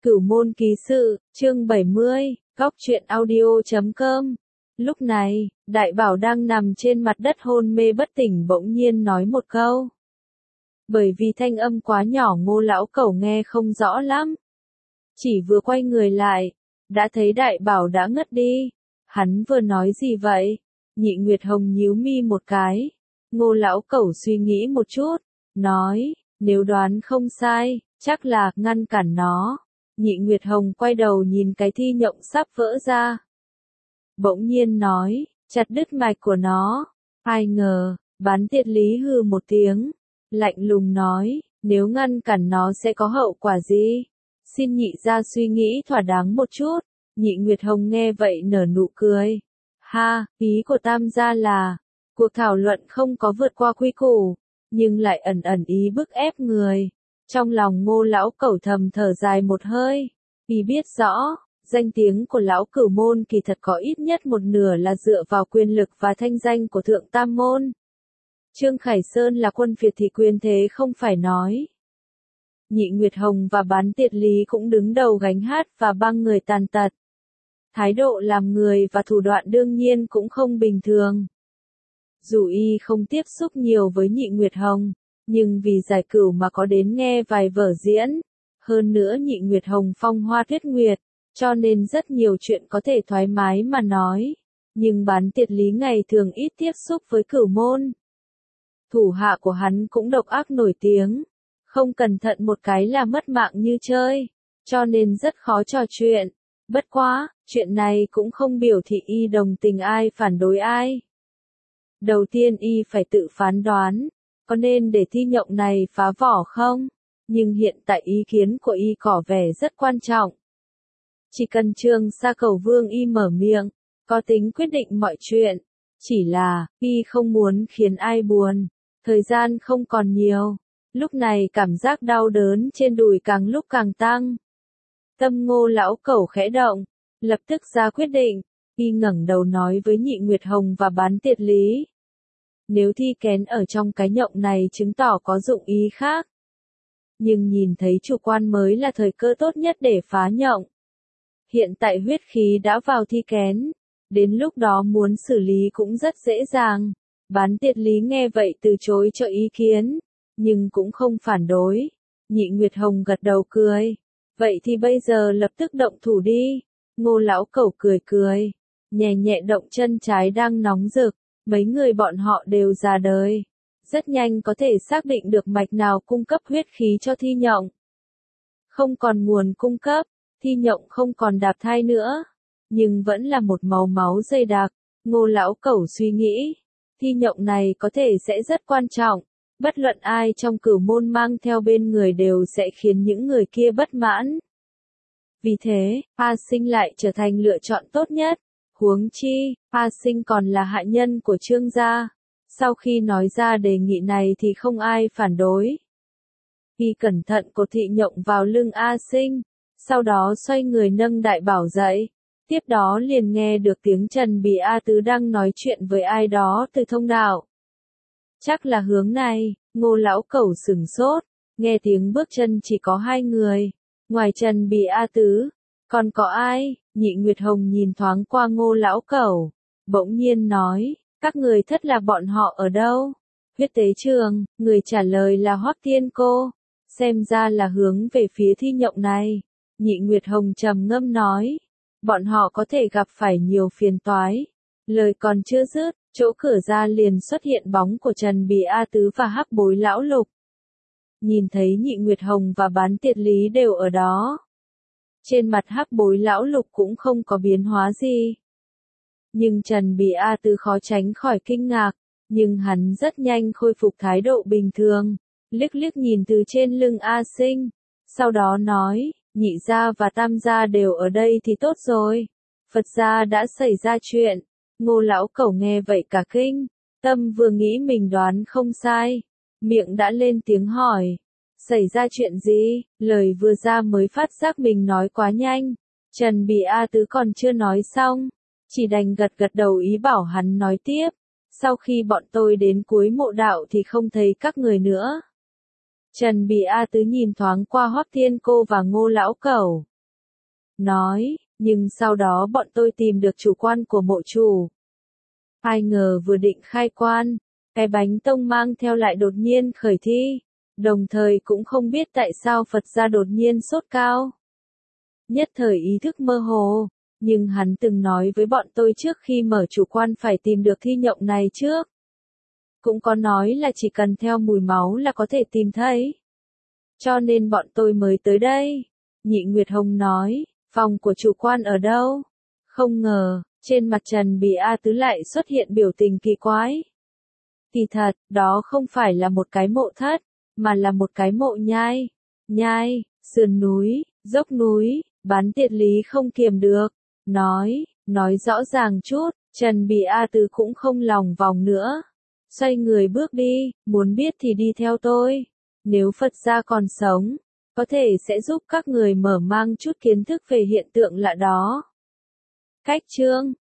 Cửu môn ký sự, chương 70, góc truyện audio.com. Lúc này, Đại Bảo đang nằm trên mặt đất hôn mê bất tỉnh bỗng nhiên nói một câu. Bởi vì thanh âm quá nhỏ Ngô lão cẩu nghe không rõ lắm. Chỉ vừa quay người lại, đã thấy Đại Bảo đã ngất đi. Hắn vừa nói gì vậy? Nhị Nguyệt Hồng nhíu mi một cái. Ngô lão cẩu suy nghĩ một chút, nói, nếu đoán không sai, chắc là ngăn cản nó. Nhị Nguyệt Hồng quay đầu nhìn cái thi nhộng sắp vỡ ra. Bỗng nhiên nói, chặt đứt mạch của nó. Ai ngờ, Bán Tiệt Lý hừ một tiếng, lạnh lùng nói, nếu ngăn cản nó sẽ có hậu quả gì? Xin nhị gia suy nghĩ thỏa đáng một chút. Nhị Nguyệt Hồng nghe vậy nở nụ cười. Ha, ý của Tam gia là, cuộc thảo luận không có vượt qua quy củ, nhưng lại ẩn ẩn ý bức ép người. Trong lòng Ngô lão cẩu thầm thở dài một hơi, y biết rõ, danh tiếng của lão Cửu môn kỳ thật có ít nhất một nửa là dựa vào quyền lực và thanh danh của Thượng Tam môn. Trương Khải Sơn là quân phiệt thì quyền thế không phải nói. Nhị Nguyệt Hồng và Bán Tiệt Lý cũng đứng đầu gánh hát và băng người tàn tật. Thái độ làm người và thủ đoạn đương nhiên cũng không bình thường. Dù y không tiếp xúc nhiều với Nhị Nguyệt Hồng, nhưng vì giải cửu mà có đến nghe vài vở diễn. Hơn nữa Nhị Nguyệt Hồng phong hoa tuyết nguyệt, cho nên rất nhiều chuyện có thể thoải mái mà nói. Nhưng Bán Tiệt Lý ngày thường ít tiếp xúc với Cửu môn. Thủ hạ của hắn cũng độc ác nổi tiếng. Không cẩn thận một cái là mất mạng như chơi, cho nên rất khó trò chuyện. Bất quá, chuyện này cũng không biểu thị y đồng tình ai phản đối ai. Đầu tiên y phải tự phán đoán, có nên để thi nhộng này phá vỏ không? Nhưng hiện tại ý kiến của y có vẻ rất quan trọng. Chỉ cần Trương Sa Cẩu Vương y mở miệng, có tính quyết định mọi chuyện. Chỉ là, y không muốn khiến ai buồn, thời gian không còn nhiều. Lúc này cảm giác đau đớn trên đùi càng lúc càng tăng. Tâm Ngô lão cẩu khẽ động, lập tức ra quyết định, y ngẩng đầu nói với Nhị Nguyệt Hồng và Bán Tiệt Lý. Nếu thi kén ở trong cái nhộng này chứng tỏ có dụng ý khác. Nhưng nhìn thấy chủ quan mới là thời cơ tốt nhất để phá nhộng. Hiện tại huyết khí đã vào thi kén, đến lúc đó muốn xử lý cũng rất dễ dàng. Bán Tiệt Lý nghe vậy từ chối cho ý kiến, nhưng cũng không phản đối. Nhị Nguyệt Hồng gật đầu cười. Vậy thì bây giờ lập tức động thủ đi. Ngô lão cẩu cười cười, nhẹ nhẹ động chân trái đang nóng rực. Mấy người bọn họ đều già đời, rất nhanh có thể xác định được mạch nào cung cấp huyết khí cho thi nhộng. Không còn nguồn cung cấp, thi nhộng không còn đạp thai nữa, nhưng vẫn là một màu máu dày đặc. Ngô lão cẩu suy nghĩ, thi nhộng này có thể sẽ rất quan trọng, bất luận ai trong Cửu môn mang theo bên người đều sẽ khiến những người kia bất mãn. Vì thế, A Sinh lại trở thành lựa chọn tốt nhất. Huống chi, A Sinh còn là hạ nhân của Trương gia. Sau khi nói ra đề nghị này thì không ai phản đối. Y cẩn thận cột thị nhộng vào lưng A Sinh, sau đó xoay người nâng Đại Bảo dậy. Tiếp đó liền nghe được tiếng Trần Bì A Tứ đang nói chuyện với ai đó từ thông đạo. Chắc là hướng này. Ngô lão cẩu sửng sốt, nghe tiếng bước chân chỉ có hai người. Ngoài Trần Bì A Tứ, còn có ai? Nhị Nguyệt Hồng nhìn thoáng qua Ngô lão cẩu, bỗng nhiên nói, các người thất lạc bọn họ ở đâu? Huyết tế trường, người trả lời là Hoắc Thiên Cô, xem ra là hướng về phía thi nhộng này. Nhị Nguyệt Hồng trầm ngâm nói, bọn họ có thể gặp phải nhiều phiền toái. Lời còn chưa dứt, chỗ cửa ra liền xuất hiện bóng của Trần Bì A Tứ và Hắc Bối lão lục. Nhìn thấy Nhị Nguyệt Hồng và Bán Tiệt Lý đều ở đó. Trên mặt Hắc Bối lão lục cũng không có biến hóa gì. Nhưng Trần Bì A Tứ khó tránh khỏi kinh ngạc, nhưng hắn rất nhanh khôi phục thái độ bình thường, liếc liếc nhìn từ trên lưng A Sinh, sau đó nói, Nhị gia và Tam gia đều ở đây thì tốt rồi. Phật gia đã xảy ra chuyện. Ngô lão cẩu nghe vậy cả kinh, tâm vừa nghĩ mình đoán không sai, miệng đã lên tiếng hỏi. Xảy ra chuyện gì? Lời vừa ra mới phát giác mình nói quá nhanh. Trần Bì A Tứ còn chưa nói xong, chỉ đành gật gật đầu ý bảo hắn nói tiếp. Sau khi bọn tôi đến cuối mộ đạo thì không thấy các người nữa. Trần Bì A Tứ nhìn thoáng qua Hoắc Thiên Cô và Ngô lão cẩu, nói, nhưng sau đó bọn tôi tìm được chủ quan của mộ chủ. Ai ngờ vừa định khai quan, cái bánh tông mang theo lại đột nhiên khởi thi, đồng thời cũng không biết tại sao Phật gia đột nhiên sốt cao. Nhất thời ý thức mơ hồ, nhưng hắn từng nói với bọn tôi trước khi mở chủ quan phải tìm được thi nhộng này trước. Cũng có nói là chỉ cần theo mùi máu là có thể tìm thấy. Cho nên bọn tôi mới tới đây. Nhị Nguyệt Hồng nói, phòng của chủ quan ở đâu? Không ngờ, trên mặt Trần Bì A Tứ lại xuất hiện biểu tình kỳ quái. Kỳ thật, đó không phải là một cái mộ thất, mà là một cái mộ nhai. Nhai, sườn núi, dốc núi, bán tiệt lý không kiềm được. Nói rõ ràng chút, Trần Bì A Tứ cũng không lòng vòng nữa. Xoay người bước đi, muốn biết thì đi theo tôi. Nếu Phật gia còn sống, có thể sẽ giúp các người mở mang chút kiến thức về hiện tượng lạ đó. Cách chương